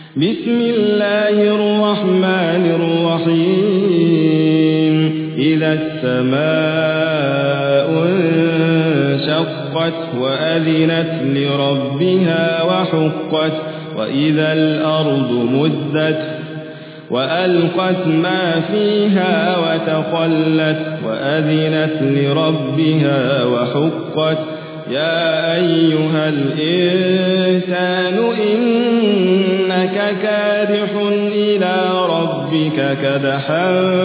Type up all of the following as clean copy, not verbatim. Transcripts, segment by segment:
بسم الله الرحمن الرحيم إذا السماء انشقت وأذنت لربها وحقت وإذا الأرض مدت وألقت ما فيها وتخلت وأذنت لربها وحقت يا أيها الإنسان إنك كادح إلى ربك كدحا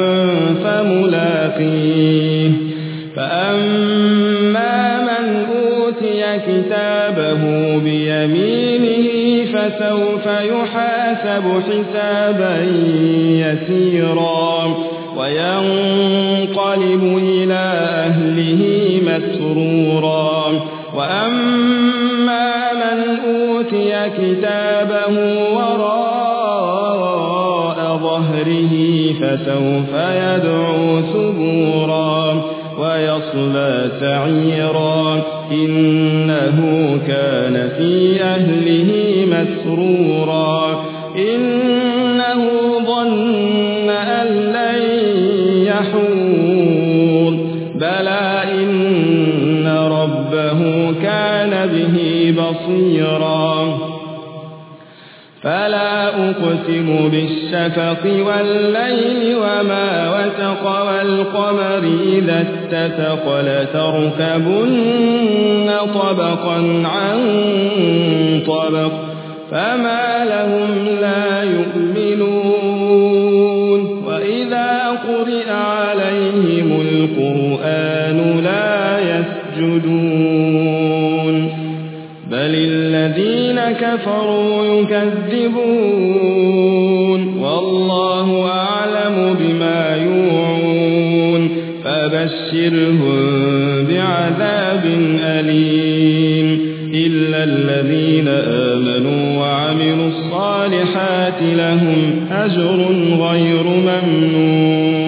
فملاقيه فأما من أوتي كتابه بيمينه فسوف يحاسب حسابا يسيرا وينقلب إلى أهله مسرورا وأما من أوتي كتابه وراء ظهره فسوف يدعو ثبورا ويصلى سعيرا إنه كان في أهله مسرورا إنه ظن أن لن يحور بلى إن ربه كان به بصيرا فلا أقسم بالشفق والليل وما وسق والقمر إذا اتسق لتركبن طبقا عن طبق فما لهم لا يؤمنون وإذا قرئ عليهم القرآن لا يسجدون بل الذين كفروا يكذبون والله أعلم بما يوعون فبشرهم بعذاب أليم إلا الذين آمنوا وعملوا الصالحات لهم أجر غير ممنون